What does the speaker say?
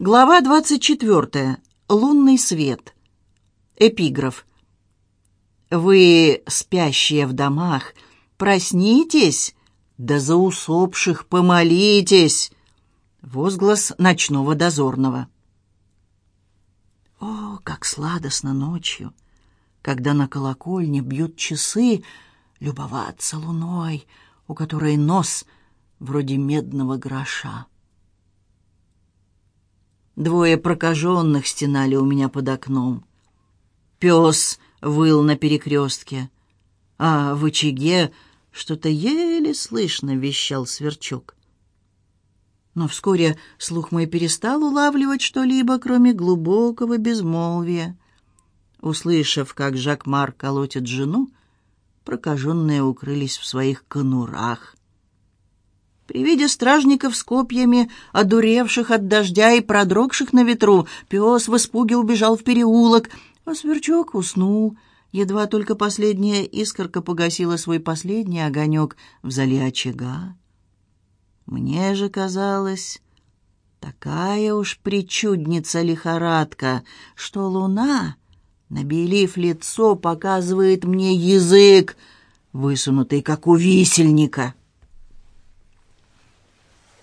Глава 24. Лунный свет. Эпиграф. «Вы, спящие в домах, проснитесь, да за усопших помолитесь!» Возглас ночного дозорного. О, как сладостно ночью, когда на колокольне бьют часы, любоваться луной, у которой нос вроде медного гроша. Двое прокаженных стенали у меня под окном. Пес выл на перекрестке, а в очаге что-то еле слышно вещал сверчок. Но вскоре слух мой перестал улавливать что-либо, кроме глубокого безмолвия. Услышав, как Жак-Мар колотит жену, прокаженные укрылись в своих конурах. При виде стражников с копьями, одуревших от дождя и продрогших на ветру, пес в испуге убежал в переулок, а сверчок уснул. Едва только последняя искорка погасила свой последний огонек вдали очага. Мне же казалось, такая уж причудница лихорадка, что луна, набелив лицо, показывает мне язык, высунутый, как у висельника.